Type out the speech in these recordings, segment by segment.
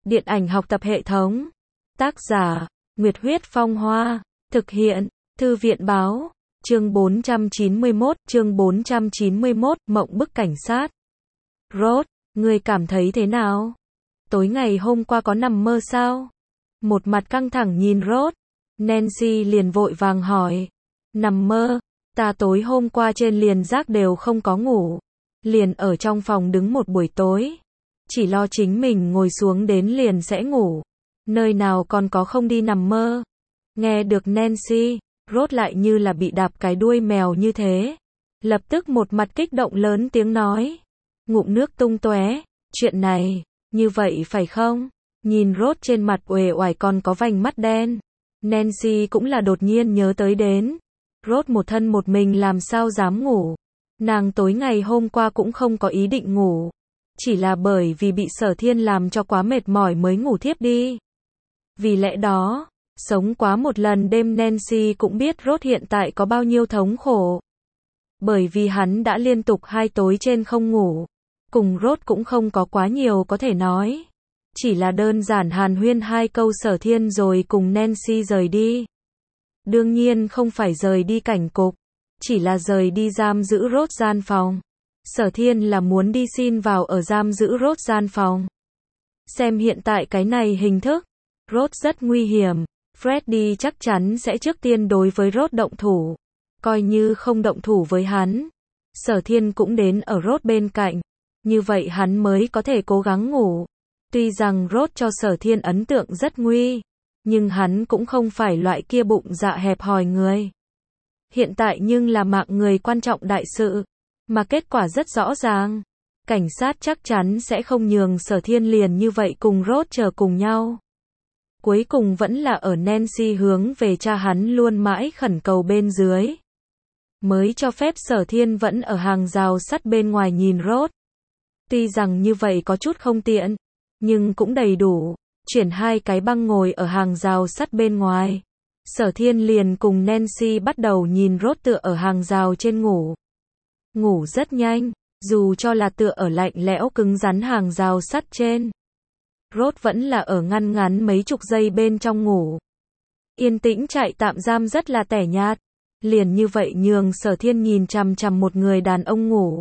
Điện ảnh học tập hệ thống. Tác giả, Nguyệt Huyết Phong Hoa. Thực hiện, Thư viện Báo. Chương 491, Mộng bức cảnh sát. Rốt, ngươi cảm thấy thế nào? Tối ngày hôm qua có nằm mơ sao? Một mặt căng thẳng nhìn Rốt, Nancy liền vội vàng hỏi. Nằm mơ, ta tối hôm qua trên liền giác đều không có ngủ. Liền ở trong phòng đứng một buổi tối. Chỉ lo chính mình ngồi xuống đến liền sẽ ngủ. Nơi nào còn có không đi nằm mơ. Nghe được Nancy, Rốt lại như là bị đạp cái đuôi mèo như thế. Lập tức một mặt kích động lớn tiếng nói. Ngụm nước tung tóe, chuyện này, như vậy phải không? Nhìn Rốt trên mặt uể oải còn có vành mắt đen. Nancy cũng là đột nhiên nhớ tới đến. Rốt một thân một mình làm sao dám ngủ. Nàng tối ngày hôm qua cũng không có ý định ngủ. Chỉ là bởi vì bị Sở Thiên làm cho quá mệt mỏi mới ngủ thiếp đi. Vì lẽ đó, sống quá một lần đêm Nancy cũng biết Rốt hiện tại có bao nhiêu thống khổ. Bởi vì hắn đã liên tục 2 tối trên không ngủ. Cùng Rốt cũng không có quá nhiều có thể nói. Chỉ là đơn giản hàn huyên 2 câu Sở Thiên rồi cùng Nancy rời đi. Đương nhiên không phải rời đi cảnh cục. Chỉ là rời đi giam giữ Rốt gian phòng. Sở Thiên là muốn đi xin vào ở giam giữ Rốt gian phòng. Xem hiện tại cái này hình thức, Rốt rất nguy hiểm. Freddy chắc chắn sẽ trước tiên đối với Rốt động thủ. Coi như không động thủ với hắn, Sở Thiên cũng đến ở Rốt bên cạnh. Như vậy hắn mới có thể cố gắng ngủ. Tuy rằng Rốt cho Sở Thiên ấn tượng rất nguy, nhưng hắn cũng không phải loại kia bụng dạ hẹp hòi người. Hiện tại nhưng là mạng người quan trọng đại sự, mà kết quả rất rõ ràng. Cảnh sát chắc chắn sẽ không nhường Sở Thiên liền như vậy cùng Rốt chờ cùng nhau. Cuối cùng vẫn là ở Nancy hướng về cha hắn luôn mãi khẩn cầu bên dưới. Mới cho phép Sở Thiên vẫn ở hàng rào sắt bên ngoài nhìn Rốt. Tuy rằng như vậy có chút không tiện, nhưng cũng đầy đủ. Chuyển 2 cái băng ngồi ở hàng rào sắt bên ngoài. Sở Thiên liền cùng Nancy bắt đầu nhìn Rốt tựa ở hàng rào trên ngủ. Ngủ rất nhanh, dù cho là tựa ở lạnh lẽo cứng rắn hàng rào sắt trên. Rốt vẫn là ở ngăn mấy chục giây bên trong ngủ. Yên tĩnh trại tạm giam rất là tẻ nhạt. Liền như vậy nhường Sở Thiên nhìn chằm chằm một người đàn ông ngủ.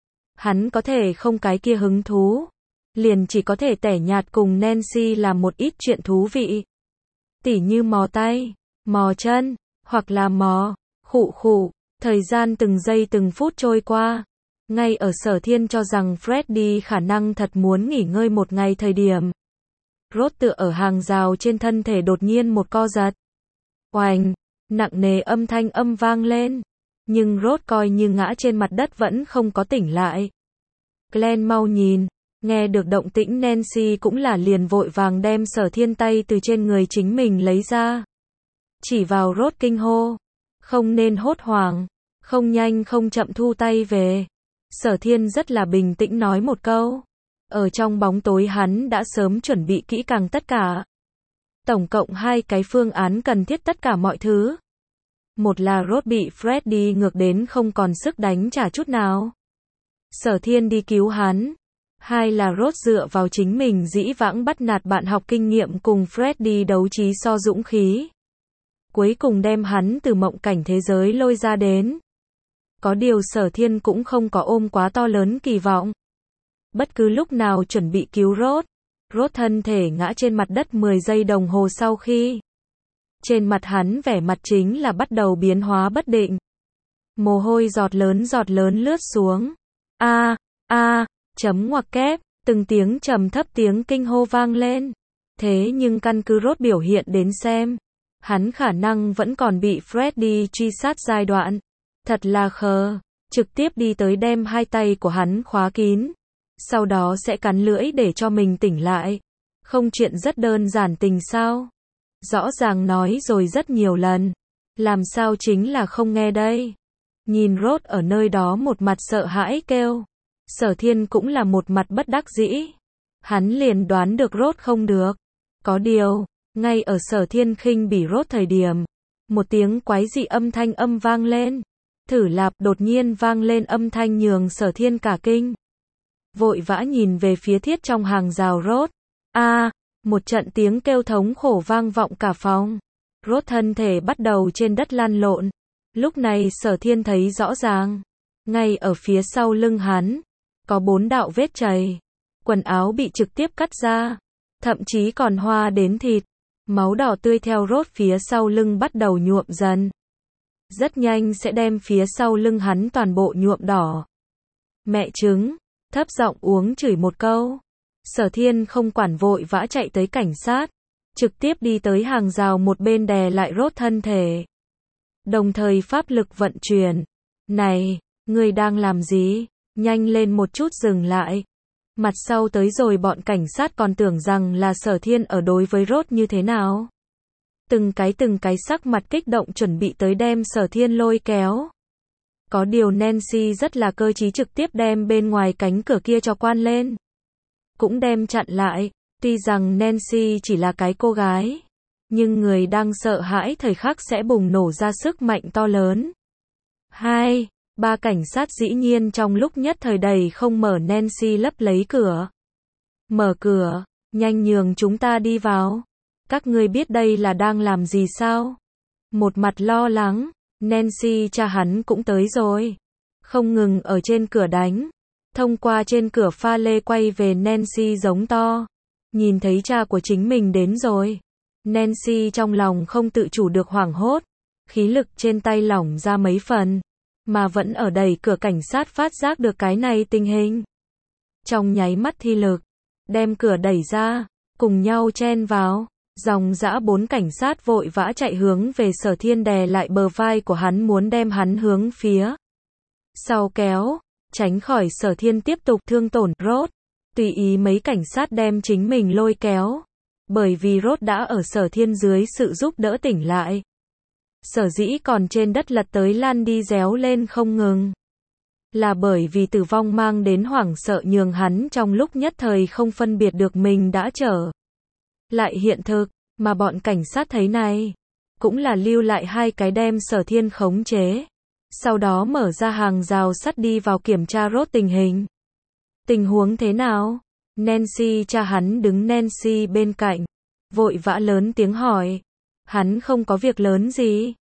Hắn có thể không cái kia hứng thú. Liền chỉ có thể tẻ nhạt cùng Nancy làm một ít chuyện thú vị. Tỉ như mò tay, mò chân, hoặc là mò, khụ. Thời gian từng giây từng phút trôi qua. Ngay ở Sở Thiên cho rằng Freddy khả năng thật muốn nghỉ ngơi một ngày thời điểm. Rốt tựa ở hàng rào trên thân thể đột nhiên một co giật. Oành, nặng nề âm thanh vang lên. Nhưng Rốt coi như ngã trên mặt đất vẫn không có tỉnh lại. Glenn mau nhìn. Nghe được động tĩnh Nancy cũng là liền vội vàng đem Sở Thiên tay từ trên người chính mình lấy ra. Chỉ vào Rốt kinh hô. Không nên hốt hoảng. Không nhanh không chậm thu tay về. Sở Thiên rất là bình tĩnh nói một câu. Ở trong bóng tối hắn đã sớm chuẩn bị kỹ càng tất cả. Tổng cộng 2 cái phương án cần thiết tất cả mọi thứ. Một là Rốt bị Freddy ngược đến không còn sức đánh trả chút nào. Sở Thiên đi cứu hắn. 2 là Rốt dựa vào chính mình dĩ vãng bắt nạt bạn học kinh nghiệm cùng Freddy đấu trí so dũng khí. Cuối cùng đem hắn từ mộng cảnh thế giới lôi ra đến. Có điều Sở Thiên cũng không có ôm quá to lớn kỳ vọng. Bất cứ lúc nào chuẩn bị cứu Rốt. Rốt thân thể ngã trên mặt đất 10 giây đồng hồ sau khi. Trên mặt hắn vẻ mặt chính là bắt đầu biến hóa bất định. Mồ hôi giọt lớn lướt xuống. Chấm ngoặc kép, từng tiếng trầm thấp tiếng kinh hô vang lên. Thế nhưng căn cứ Rốt biểu hiện đến xem. Hắn khả năng vẫn còn bị Freddy truy sát giai đoạn. Thật là khờ, trực tiếp đi tới đem 2 tay của hắn khóa kín. Sau đó sẽ cắn lưỡi để cho mình tỉnh lại. Không chuyện rất đơn giản tình sao? Rõ ràng nói rồi rất nhiều lần. Làm sao chính là không nghe đây? Nhìn Rốt ở nơi đó một mặt sợ hãi kêu. Sở Thiên cũng là một mặt bất đắc dĩ. Hắn liền đoán được Rốt không được. Có điều, ngay ở Sở Thiên khinh bỉ Rốt thời điểm. Một tiếng quái dị âm thanh vang lên. Thử lạp đột nhiên vang lên âm thanh nhường Sở Thiên cả kinh. Vội vã nhìn về phía thiết trong hàng rào Rốt. Một trận tiếng kêu thống khổ vang vọng cả phòng. Rốt thân thể bắt đầu trên đất lăn lộn. Lúc này Sở Thiên thấy rõ ràng. Ngay ở phía sau lưng hắn, có 4 đạo vết chày. Quần áo bị trực tiếp cắt ra. Thậm chí còn hoa đến thịt. Máu đỏ tươi theo rốt phía sau lưng bắt đầu nhuộm dần. Rất nhanh sẽ đem phía sau lưng hắn toàn bộ nhuộm đỏ. Mẹ chứng, thấp giọng uống chửi một câu. Sở Thiên không quản vội vã chạy tới cảnh sát. Trực tiếp đi tới hàng rào một bên đè lại rốt thân thể. Đồng thời pháp lực vận chuyển. Này, ngươi đang làm gì? Nhanh lên một chút dừng lại. Mặt sau tới rồi bọn cảnh sát còn tưởng rằng là Sở Thiên ở đối với rốt như thế nào. Từng cái sắc mặt kích động chuẩn bị tới đem Sở Thiên lôi kéo. Có điều Nancy rất là cơ trí trực tiếp đem bên ngoài cánh cửa kia cho quan lên. Cũng đem chặn lại. Tuy rằng Nancy chỉ là cái cô gái, nhưng người đang sợ hãi thời khắc sẽ bùng nổ ra sức mạnh to lớn. 2, 3 cảnh sát dĩ nhiên trong lúc nhất thời đầy không mở Nancy lấp lấy cửa. Mở cửa, nhanh nhường chúng ta đi vào. Các ngươi biết đây là đang làm gì sao? Một mặt lo lắng, Nancy cha hắn cũng tới rồi. Không ngừng ở trên cửa đánh. Thông qua trên cửa pha lê quay về Nancy giống to. Nhìn thấy cha của chính mình đến rồi. Nancy trong lòng không tự chủ được hoảng hốt. Khí lực trên tay lỏng ra mấy phần. Mà vẫn ở đẩy cửa cảnh sát phát giác được cái này tình hình. Trong nháy mắt thi lực. Đem cửa đẩy ra. Cùng nhau chen vào. Dòng dã 4 cảnh sát vội vã chạy hướng về Sở Thiên đè lại bờ vai của hắn muốn đem hắn hướng phía sau kéo. Tránh khỏi Sở Thiên tiếp tục thương tổn rốt. Tùy ý mấy cảnh sát đem chính mình lôi kéo. Bởi vì rốt đã ở Sở Thiên dưới sự giúp đỡ tỉnh lại. Sở dĩ còn trên đất lật tới lăn đi réo lên không ngừng. Là bởi vì tử vong mang đến hoảng sợ nhường hắn trong lúc nhất thời không phân biệt được mình đã trở lại hiện thực. Mà bọn cảnh sát thấy này. Cũng là lưu lại 2 cái đem Sở Thiên khống chế. Sau đó mở ra hàng rào sắt đi vào kiểm tra rốt tình hình. Tình huống thế nào? Nancy cha hắn đứng Nancy bên cạnh. Vội vã lớn tiếng hỏi. Hắn không có việc lớn gì.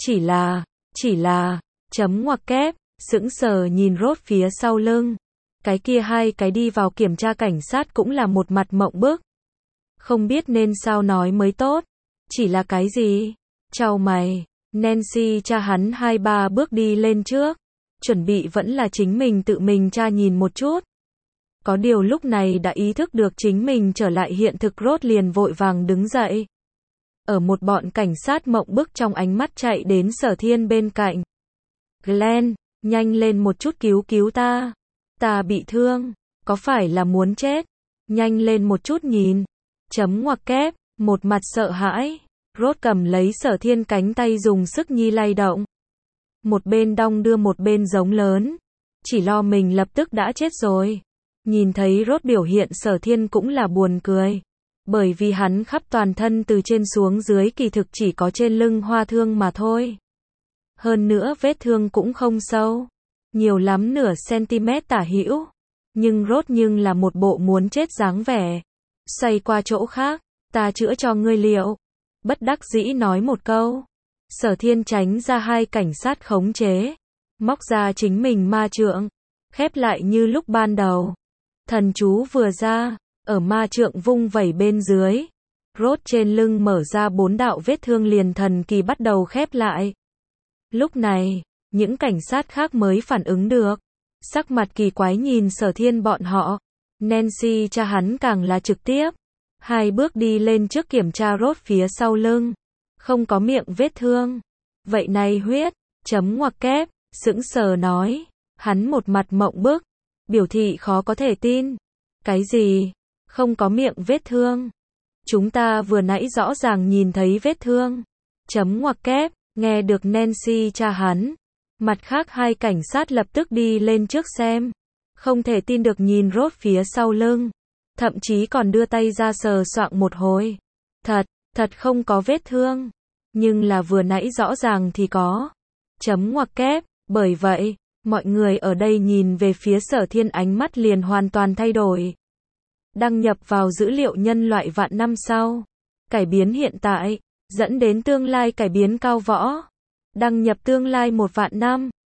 Chỉ là, chấm ngoặc kép, sững sờ nhìn rốt phía sau lưng. Cái kia 2 cái đi vào kiểm tra cảnh sát cũng là một mặt mộng bức. Không biết nên sao nói mới tốt. Chỉ là cái gì? Chau mày. Nancy cha hắn 2-3 bước đi lên trước. Chuẩn bị vẫn là chính mình tự mình tra nhìn một chút. Có điều lúc này đã ý thức được chính mình trở lại hiện thực rốt liền vội vàng đứng dậy. Ở một bọn cảnh sát mộng bức trong ánh mắt chạy đến Sở Thiên bên cạnh. Glenn, nhanh lên một chút cứu ta. Ta bị thương. Có phải là muốn chết? Nhanh lên một chút nhìn. Chấm ngoặc kép, một mặt sợ hãi. Rốt cầm lấy Sở Thiên cánh tay dùng sức nhi lay động. Một bên đong đưa một bên giống lớn. Chỉ lo mình lập tức đã chết rồi. Nhìn thấy rốt biểu hiện Sở Thiên cũng là buồn cười. Bởi vì hắn khắp toàn thân từ trên xuống dưới kỳ thực chỉ có trên lưng hoa thương mà thôi. Hơn nữa vết thương cũng không sâu. Nhiều lắm nửa cm tả hữu. Nhưng rốt là một bộ muốn chết dáng vẻ. Xoay qua chỗ khác, ta chữa cho ngươi liệu. Bất đắc dĩ nói một câu. Sở Thiên tránh ra 2 cảnh sát khống chế. Móc ra chính mình ma trượng. Khép lại như lúc ban đầu. Thần chú vừa ra. Ở ma trượng vung vẩy bên dưới. Rốt trên lưng mở ra 4 đạo vết thương liền thần kỳ bắt đầu khép lại. Lúc này, những cảnh sát khác mới phản ứng được. Sắc mặt kỳ quái nhìn Sở Thiên bọn họ. Nancy cha hắn càng là trực tiếp. 2 bước đi lên trước kiểm tra rốt phía sau lưng. Không có miệng vết thương. Vậy này huyết, chấm ngoặc kép, sững sờ nói. Hắn một mặt mộng bức. Biểu thị khó có thể tin. Cái gì? Không có miệng vết thương. Chúng ta vừa nãy rõ ràng nhìn thấy vết thương. Chấm ngoặc kép, nghe được Nancy cha hắn. Mặt khác 2 cảnh sát lập tức đi lên trước xem. Không thể tin được nhìn rốt phía sau lưng. Thậm chí còn đưa tay ra sờ soạng một hồi. Thật không có vết thương. Nhưng là vừa nãy rõ ràng thì có. Chấm ngoặc kép, bởi vậy, mọi người ở đây nhìn về phía Sở Thiên ánh mắt liền hoàn toàn thay đổi. Đăng nhập vào dữ liệu nhân loại vạn năm sau. Cải biến hiện tại, dẫn đến tương lai cải biến cao võ. Đăng nhập tương lai 1 vạn năm.